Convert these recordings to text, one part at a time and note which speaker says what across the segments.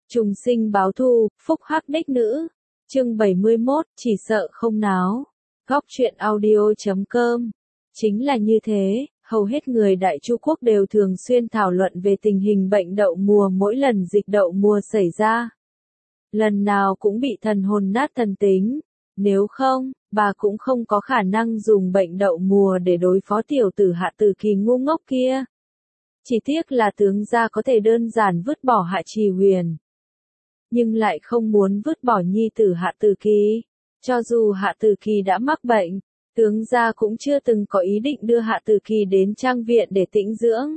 Speaker 1: Trùng sinh báo thù, phúc hắc đích nữ. Chương 71, chỉ sợ không náo. Góc truyện audio.com. Chính là như thế, hầu hết người Đại Chu quốc đều thường xuyên thảo luận về tình hình bệnh đậu mùa mỗi lần dịch đậu mùa xảy ra. Lần nào cũng bị thần hồn nát thần tính. Nếu không, bà cũng không có khả năng dùng bệnh đậu mùa để đối phó tiểu tử Hạ Tử Kỳ ngu ngốc kia. Chỉ tiếc là tướng gia có thể đơn giản vứt bỏ Hạ Trì Huyền, nhưng lại không muốn vứt bỏ nhi tử Hạ Tử Kỳ. Cho dù Hạ Tử Kỳ đã mắc bệnh, tướng gia cũng chưa từng có ý định đưa Hạ Tử Kỳ đến trang viện để tĩnh dưỡng.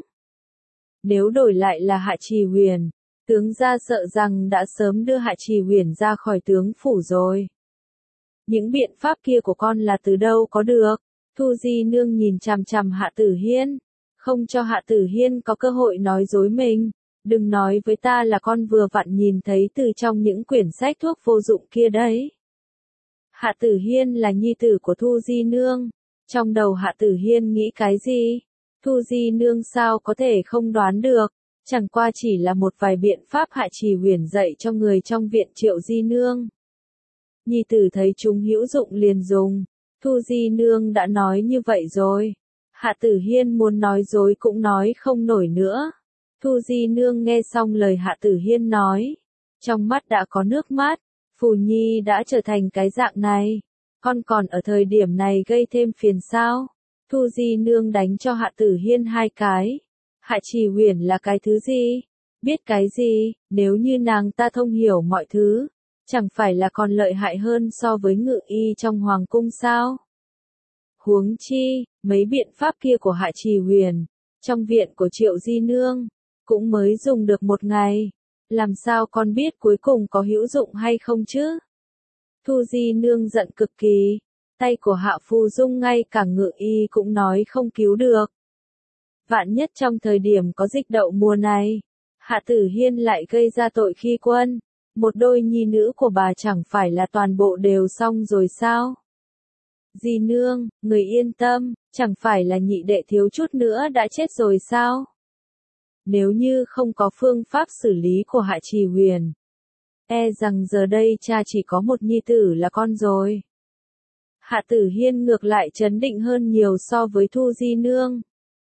Speaker 1: Nếu đổi lại là Hạ Trì Huyền, tướng gia sợ rằng đã sớm đưa Hạ Trì Huyền ra khỏi tướng phủ rồi. Những biện pháp kia của con là từ đâu có được? Thu Di Nương nhìn chằm chằm Hạ Tử Hiên, không cho Hạ Tử Hiên có cơ hội nói dối mình. Đừng nói với ta là con vừa vặn nhìn thấy từ trong những quyển sách thuốc vô dụng kia đấy. Hạ Tử Hiên là nhi tử của Thu Di Nương. Trong đầu Hạ Tử Hiên nghĩ cái gì? Thu Di Nương sao có thể không đoán được? Chẳng qua chỉ là một vài biện pháp Hạ Trì Huyền dạy cho người trong viện Triệu Di Nương. Nhi tử thấy chúng hữu dụng liền dùng. Thu Di Nương đã nói như vậy rồi. Hạ Tử Hiên muốn nói dối cũng nói không nổi nữa. Thu Di Nương nghe xong lời Hạ Tử Hiên nói, trong mắt đã có nước mắt. Phù Nhi đã trở thành cái dạng này, con còn ở thời điểm này gây thêm phiền sao? Thu Di Nương đánh cho Hạ Tử Hiên 2 cái. Hạ Trì Huyền là cái thứ gì? Biết cái gì? Nếu như nàng ta thông hiểu mọi thứ, chẳng phải là còn lợi hại hơn so với ngự y trong hoàng cung sao? Huống chi, mấy biện pháp kia của Hạ Trì Huyền, trong viện của Triệu Di Nương, cũng mới dùng được 1 ngày. Làm sao con biết cuối cùng có hữu dụng hay không chứ? Thu Di Nương giận cực kỳ. Tay của Hạ Phu Dung ngay cả ngự y cũng nói không cứu được. Vạn nhất trong thời điểm có dịch đậu mùa này, Hạ Tử Hiên lại gây ra tội khi quân. Một đôi nhi nữ của bà chẳng phải là toàn bộ đều xong rồi sao? Di Nương, người yên tâm, chẳng phải là nhị đệ thiếu chút nữa đã chết rồi sao? Nếu như không có phương pháp xử lý của Hạ Trì Huyền, rằng giờ đây cha chỉ có một nhi tử là con rồi. Hạ Tử Hiên ngược lại trấn định hơn nhiều so với Thu Di Nương.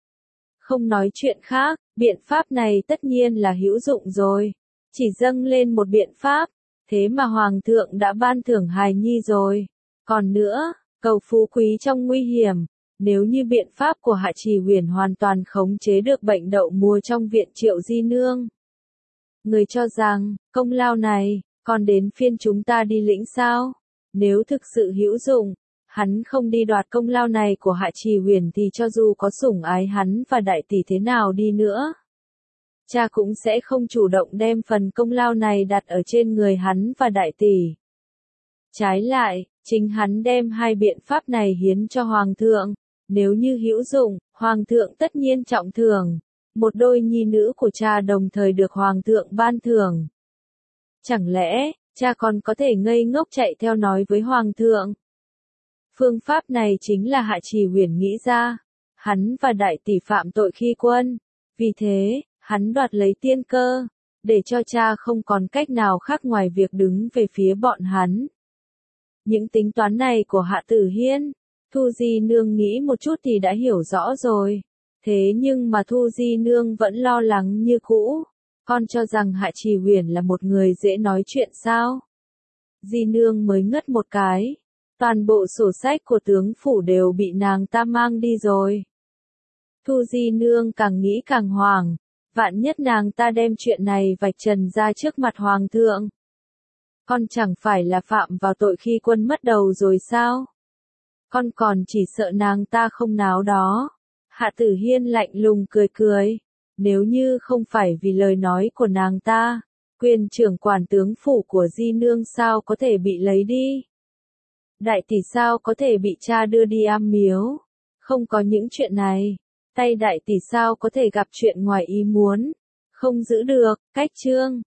Speaker 1: Không nói chuyện khác, biện pháp này tất nhiên là hữu dụng rồi. Chỉ dâng lên một biện pháp, thế mà Hoàng thượng đã ban thưởng hài nhi rồi. Còn nữa, cầu phú quý trong nguy hiểm. Nếu như biện pháp của Hạ Trì Huyền hoàn toàn khống chế được bệnh đậu mùa trong viện Triệu Di Nương, người cho rằng, công lao này, còn đến phiên chúng ta đi lĩnh sao? Nếu thực sự hữu dụng, hắn không đi đoạt công lao này của Hạ Trì Huyền thì cho dù có sủng ái hắn và đại tỷ thế nào đi nữa, cha cũng sẽ không chủ động đem phần công lao này đặt ở trên người hắn và đại tỷ. Trái lại, chính hắn đem 2 biện pháp này hiến cho Hoàng thượng. Nếu như hữu dụng, Hoàng thượng tất nhiên trọng thưởng. Một đôi nhi nữ của cha đồng thời được Hoàng thượng ban thưởng. Chẳng lẽ, cha còn có thể ngây ngốc chạy theo nói với Hoàng thượng? Phương pháp này chính là Hạ Trì Huyền nghĩ ra. Hắn và đại tỷ phạm tội khi quân. Vì thế, hắn đoạt lấy tiên cơ, để cho cha không còn cách nào khác ngoài việc đứng về phía bọn hắn. Những tính toán này của Hạ Tử Hiên, Thu Di Nương nghĩ một chút thì đã hiểu rõ rồi. Thế nhưng mà Thu Di Nương vẫn lo lắng như cũ. Con cho rằng Hạ Trì Huyền là một người dễ nói chuyện sao? Di Nương mới ngất một cái. Toàn bộ sổ sách của tướng phủ đều bị nàng ta mang đi rồi. Thu Di Nương càng nghĩ càng hoảng. Vạn nhất nàng ta đem chuyện này vạch trần ra trước mặt Hoàng thượng. Con chẳng phải là phạm vào tội khi quân mất đầu rồi sao? Con còn chỉ sợ nàng ta không náo đó. Hạ Tử Hiên lạnh lùng cười cười. Nếu như không phải vì lời nói của nàng ta, quyền trưởng quản tướng phủ của Di Nương sao có thể bị lấy đi? Đại tỷ sao có thể bị cha đưa đi am miếu? Không có những chuyện này. Tay đại tỷ sao có thể gặp chuyện ngoài ý muốn? Không giữ được, cách chương.